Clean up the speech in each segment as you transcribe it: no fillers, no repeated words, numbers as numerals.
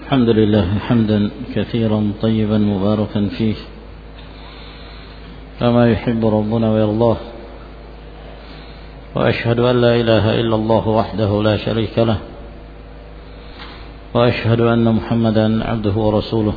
الحمد لله حمدا كثيرا طيبا مباركا فيه كما يحب ربنا ويرضاه، وأشهد أن لا إله إلا الله وحده لا شريك له، وأشهد أن محمدا عبده ورسوله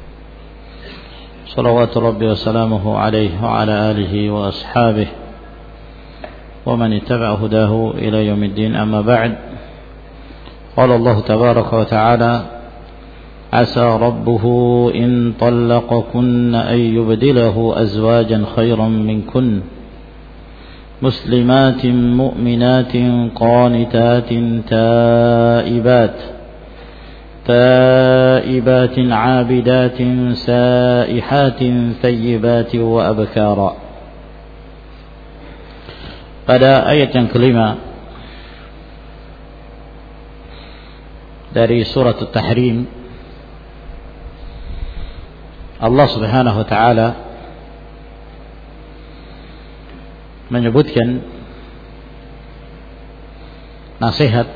صلوات ربي وسلامه عليه وعلى آله وأصحابه ومن اتبع هداه إلى يوم الدين. أما بعد، قال الله تبارك وتعالى: عسى ربه إن طلقكن أن يبدله أزواجا خيرا منكن مسلمات مؤمنات قانتات تائبات عابدات سائحات ثيبات وأبكارا. Pada ayat yang kelima dari surat At-Tahrim, Allah Subhanahu wa taala menyebutkan nasihat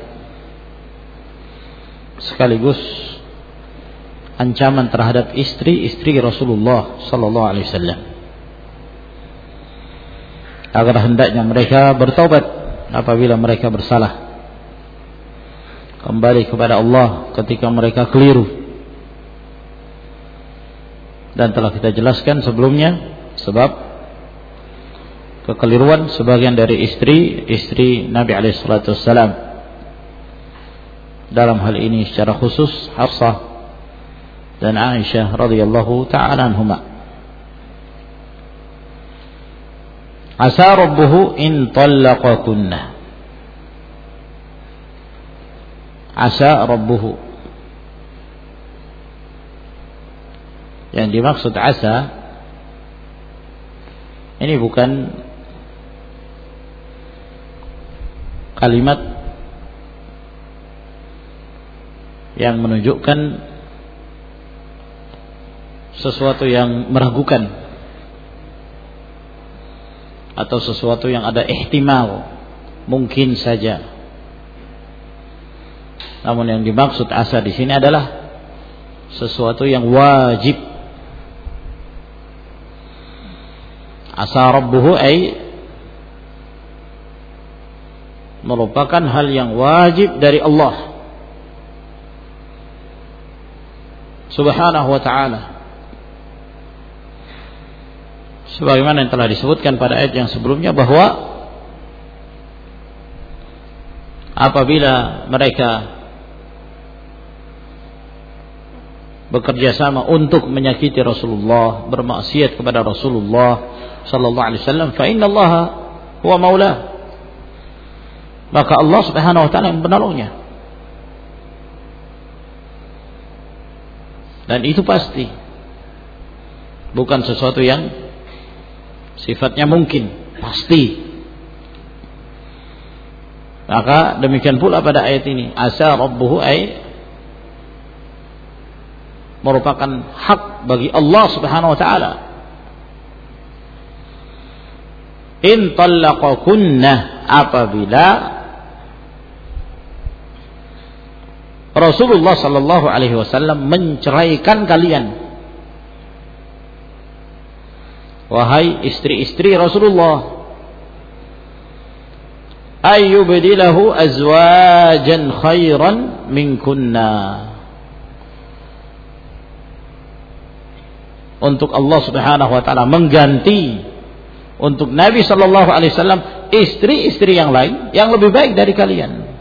sekaligus ancaman terhadap istri-istri Rasulullah sallallahu alaihi wasallam, agar hendaknya mereka bertaubat apabila mereka bersalah, kembali kepada Allah ketika mereka keliru. Dan telah kita jelaskan sebelumnya sebab kekeliruan sebagian dari istri Nabi alaihi salatu wassalam, dalam hal ini secara khusus Hafsah dan Aisyah radhiyallahu ta'ala anhuma. Asa rabbuhu in talaqakunna. Asa rabbuhu, yang dimaksud asa ini bukan kalimat yang menunjukkan sesuatu yang meragukan atau sesuatu yang ada ihtimal, mungkin saja. Namun yang dimaksud asa di sini adalah sesuatu yang wajib. Asa rabbuhu ay merupakan hal yang wajib dari Allah Subhanahu wa ta'ala, sebagaimana yang telah disebutkan pada ayat yang sebelumnya, bahwa apabila mereka bekerja sama untuk menyakiti Rasulullah, bermaksiat kepada Rasulullah sallallahu alaihi wasallam, fa innallaha huwa maulah, maka Allah Subhanahu wa taala yang penolongnya. Dan itu pasti, bukan sesuatu yang sifatnya mungkin, pasti. Maka demikian pula pada ayat ini, asa rabbuhu ay merupakan hak bagi Allah Subhanahu wa taala. In talaqakunna, apabila Rasulullah sallallahu alaihi wasallam menceraikan kalian, wahai istri-istri Rasulullah, ayyubdilahu azwajan khairan minkunna, untuk Allah Subhanahu wa taala mengganti untuk Nabi sallallahu alaihi wasallam istri-istri yang lain yang lebih baik dari kalian.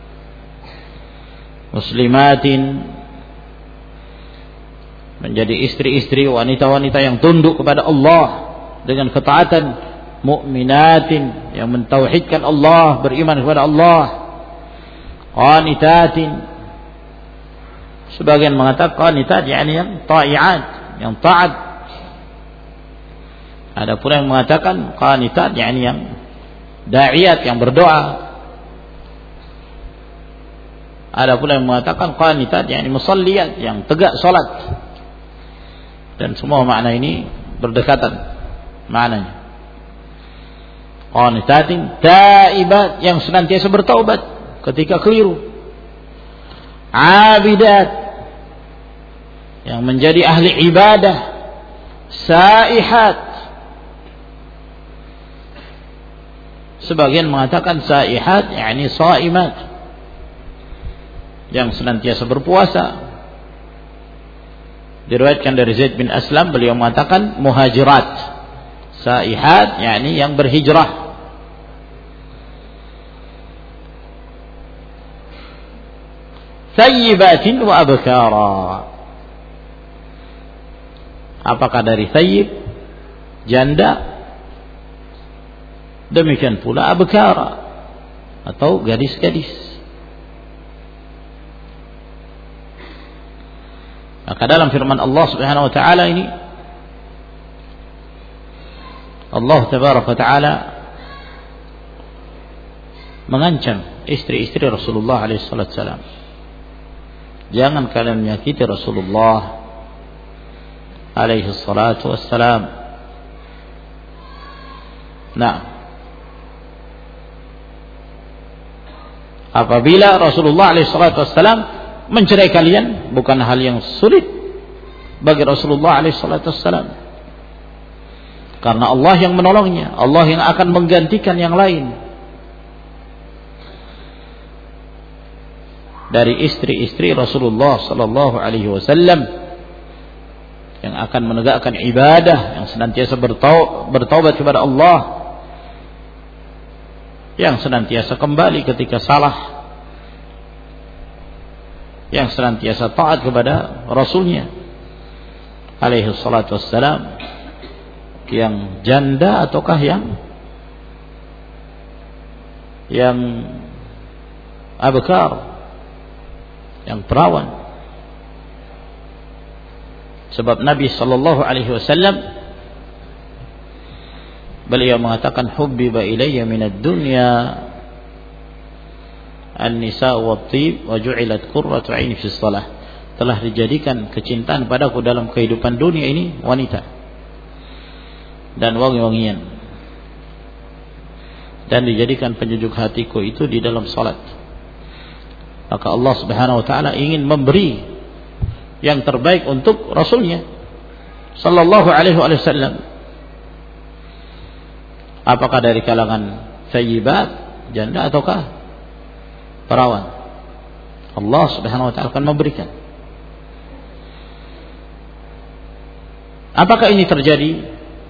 Muslimatin, menjadi istri-istri, wanita-wanita yang tunduk kepada Allah dengan ketaatan. Mu'minatin, yang mentauhidkan Allah, beriman kepada Allah. Qanitatin, sebagian mengatakan qanitat yakni yang ta'iat, yang taat. Ada pula yang mengatakan qanitat yakni yang da'iyat, yang berdoa. Ada pula yang mengatakan qanitat yakni musalliyat, yang tegak salat. Dan semua makna ini berdekatan maknanya. Qanitatin taibat, yang senantiasa bertaubat ketika keliru. Abidat, yang menjadi ahli ibadah, saihat. Sebagian mengatakan saihat yakni shaimat, yang senantiasa berpuasa. Diriwayatkan dari Zaid bin Aslam, beliau mengatakan muhajirat. Saihat yakni yang berhijrah. Thayyibatin wa abkara. Apakah dari thayyib, janda, demikian pula abkara atau gadis-gadis. Maka dalam firman Allah Subhanahu wa taala ini, Allah tabaraka wa taala mengancam istri-istri Rasulullah alaihi wasallam. Jangan kalian menyakiti Rasulullah alaihi salatu wassalam. Nah, apabila Rasulullah alaihi salatu wassalam mencerai kalian, bukan hal yang sulit bagi Rasulullah alaihi salatu wassalam, karena Allah yang menolongnya, Allah yang akan menggantikan yang lain dari istri-istri Rasulullah sallallahu alaihi wasallam yang akan menegakkan ibadah, yang senantiasa bertaubat kepada Allah, yang senantiasa kembali ketika salah, yang senantiasa taat kepada Rasulnya alaihi salatu wassalam, yang janda ataukah yang abkar, yang perawan. Sebab Nabi sallallahu alaihi wasallam beliau mengatakan hubbiba ilayya minad dunya an-nisa wat-tib wa ju'ilat qurratu 'aini fi shalah. Telah dijadikan kecintaan padaku dalam kehidupan dunia ini wanita dan wangi-wangian, dan dijadikan penyejuk hatiku itu di dalam salat. Maka Allah Subhanahu wa taala ingin memberi yang terbaik untuk Rasulnya sallallahu alaihi wasallam. Apakah dari kalangan thayyibat, janda, ataukah perawan? Allah Subhanahu wa taala akan memberikan. Apakah ini terjadi?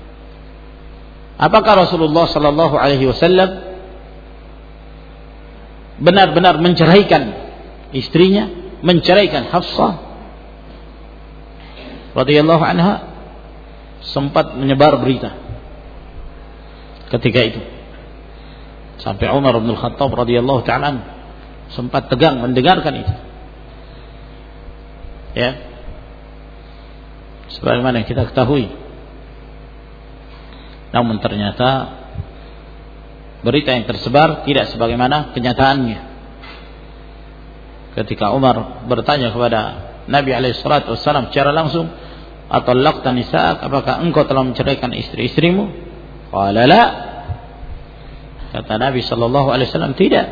Apakah Rasulullah sallallahu alaihi wasallam benar-benar menceraikan istrinya, menceraikan Hafsah radhiyallahu anha? Sempat menyebar berita ketika itu, sampai Umar bin Khattab radhiyallahu ta'ala sempat tegang mendengarkan itu. Ya, sebagaimana yang kita ketahui. Namun ternyata berita yang tersebar tidak sebagaimana kenyataannya. Ketika Umar bertanya kepada Nabi alaihi salatu wassalam secara langsung, "Atallaqta nisa'ak?" Apakah engkau telah menceraikan istri-istrimu? Qala la. Kata Nabi sallallahu alaihi wasallam, tidak.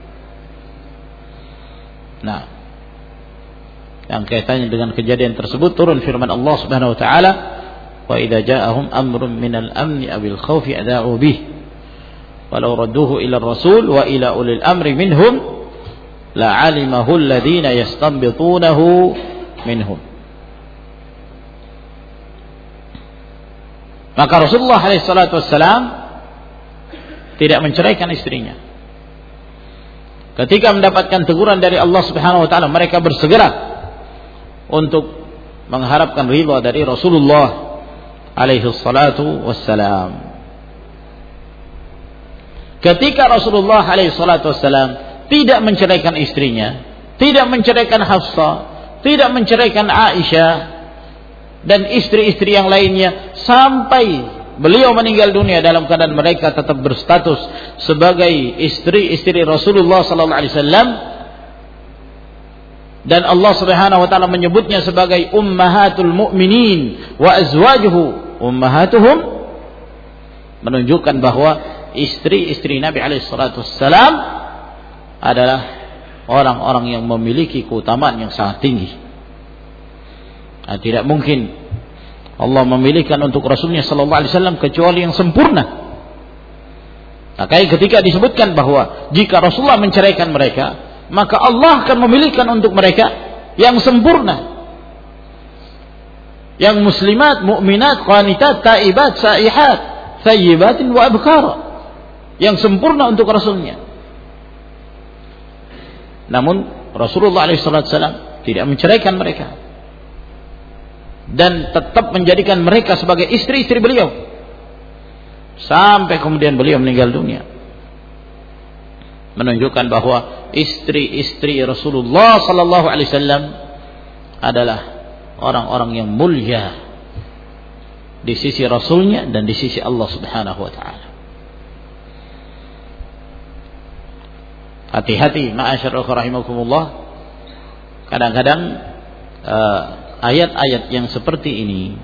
Nah, yang kaitannya dengan kejadian tersebut turun firman Allah Subhanahu wa taala, "Wa idza ja'ahum amrun minal amni abil khaufi adha'u bih walau radduhu ila ar-rasul wa ila ulil amri minhum la'alimahu alladhina yastanbitunahu minhum." Maka Rasulullah alaihi salatu wassalam tidak menceraikan istrinya. Ketika mendapatkan teguran dari Allah Subhanahu wa taala, mereka bersegera untuk mengharapkan ridha dari Rasulullah alaihi salatu wassalam. Ketika Rasulullah alaihi salatu wassalam tidak menceraikan istrinya, tidak menceraikan Hafsah, tidak menceraikan Aisyah dan istri-istri yang lainnya, sampai beliau meninggal dunia dalam keadaan mereka tetap berstatus sebagai istri-istri Rasulullah sallallahu alaihi wasallam, dan Allah Subhanahu wa taala menyebutnya sebagai ummahatul mu'minin wa azwajuhu ummahatuhum, menunjukkan bahwa istri-istri Nabi alaihi salatu wassalam adalah orang-orang yang memiliki keutamaan yang sangat tinggi. Tidak mungkin Allah memilihkan untuk Rasulnya sallallahu alaihi wasallam kecuali yang sempurna. Makanya ketika disebutkan bahwa jika Rasulullah menceraikan mereka, maka Allah akan memilihkan untuk mereka yang sempurna, yang muslimat, mukminat, qanitat, taibat, saihat, thayyibatin wa abkar, yang sempurna untuk Rasulnya. Namun Rasulullah SAW tidak menceraikan mereka dan tetap menjadikan mereka sebagai istri-istri beliau sampai kemudian beliau meninggal dunia, menunjukkan bahwa istri-istri Rasulullah sallallahu alaihi wasallam adalah orang-orang yang mulia di sisi Rasulnya dan di sisi Allah Subhanahu wa taala. Hati-hati ma'asyarul rahimakumullah. Kadang-kadang ayat-ayat yang seperti ini,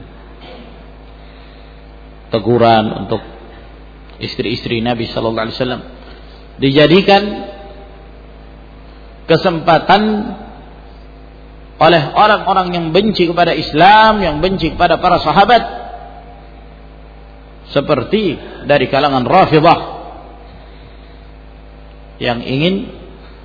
teguran untuk istri-istri Nabi sallallahu alaihi wasallam, dijadikan kesempatan oleh orang-orang yang benci kepada Islam, yang benci kepada para sahabat, seperti dari kalangan Rafidhah yang ingin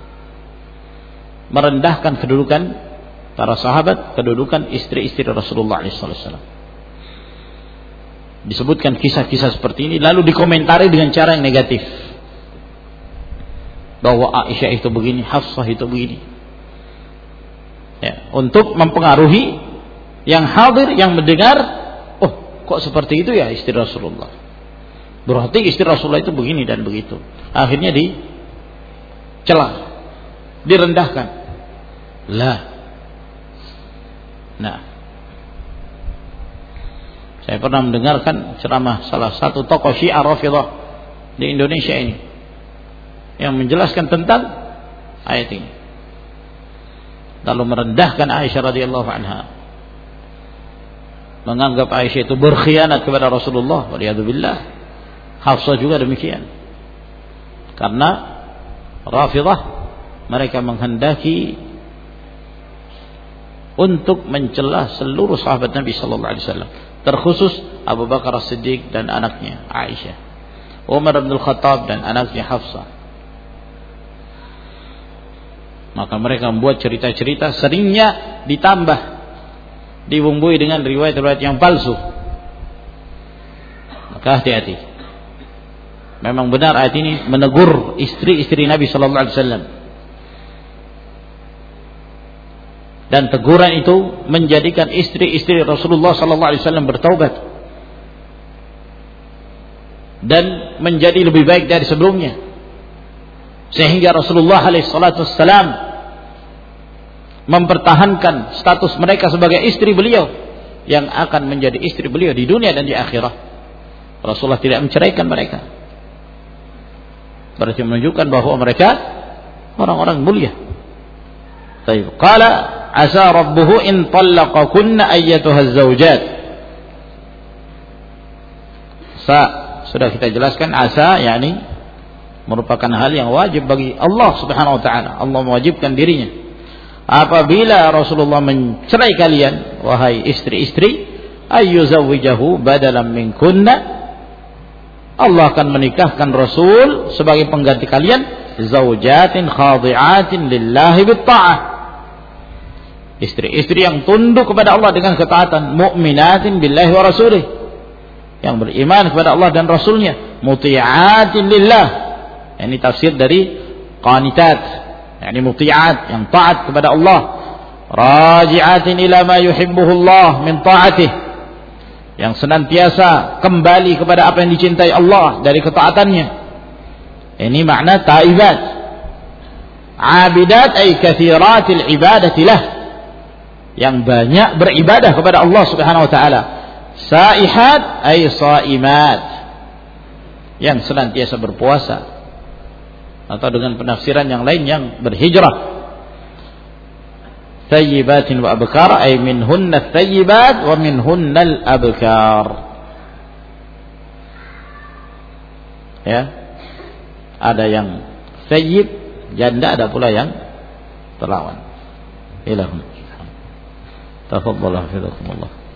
merendahkan kedudukan para sahabat, kedudukan istri-istri Rasulullah SAW. Disebutkan kisah-kisah seperti ini lalu dikomentari dengan cara yang negatif, bahwa Aisyah itu begini, Hafsah itu begini, ya, untuk mempengaruhi yang hadir, yang mendengar. Oh, kok seperti itu ya istri Rasulullah, berarti istri Rasulullah itu begini dan begitu. Akhirnya dicela, direndahkan lah. Nah, saya pernah mendengarkan ceramah salah satu tokoh Syiah Rafidhah di Indonesia ini yang menjelaskan tentang ayat ini, lalu merendahkan Aisyah radhiyallahu anha, menganggap Aisyah itu berkhianat kepada Rasulullah, waliyadzubillah. Hafsah juga demikian. Karena Rafidhah mereka menghendaki untuk mencela seluruh sahabat Nabi sallallahu alaihi wasallam, terkhusus Abu Bakar As-Siddiq dan anaknya Aisyah, Umar bin Khattab dan anaknya Hafsah. Maka mereka membuat cerita-cerita, seringnya ditambah, dibumbui dengan riwayat-riwayat yang palsu. Maka hati-hati. Memang benar ayat ini menegur istri-istri Nabi sallallahu alaihi wasallam. Dan teguran itu menjadikan istri-istri Rasulullah sallallahu alaihi wasallam bertaubat dan menjadi lebih baik dari sebelumnya, sehingga Rasulullah alaihi salatu wassalam mempertahankan status mereka sebagai istri beliau yang akan menjadi istri beliau di dunia dan di akhirat. Rasulullah tidak menceraikan mereka, berarti menunjukkan bahwa mereka orang-orang mulia. Baik, qala asa rabbuhu in talaqakunna ayyatuhaz zawjat. Sudah kita jelaskan, asa yakni merupakan hal yang wajib bagi Allah Subhanahu wa taala. Allah mewajibkan dirinya. Apabila Rasulullah mencerai kalian, wahai istri-istri, ayyuzawwijahu badalan minkunna, Allah akan menikahkan Rasul sebagai pengganti kalian, zaujatin khadi'atin lillahi bitta'ah, istri-istri yang tunduk kepada Allah dengan ketaatan, mu'minatin billahi wa rasulih, yang beriman kepada Allah dan Rasulnya, muti'atin lillah. Ini tafsir dari qanitat, yakni muti'at, yang taat kepada Allah, raji'atin ila ma yuhibbuhu Allah min ta'atih, yang senantiasa kembali kepada apa yang dicintai Allah dari ketaatannya. Ini makna taibat. Abidat ay kathiratil ibadati lah, yang banyak beribadah kepada Allah Subhanahu wa taala. Saihat ay saimat, yang senantiasa berpuasa, atau dengan penafsiran yang lain yang berhijrah. Thayyibatin wa abkar ay minhunna thayyibat wa minhunna al-abkar. Ya. Ada yang thayyib janda, ada pula yang perawan. Ilahun. Tafadhal hafizakumullah.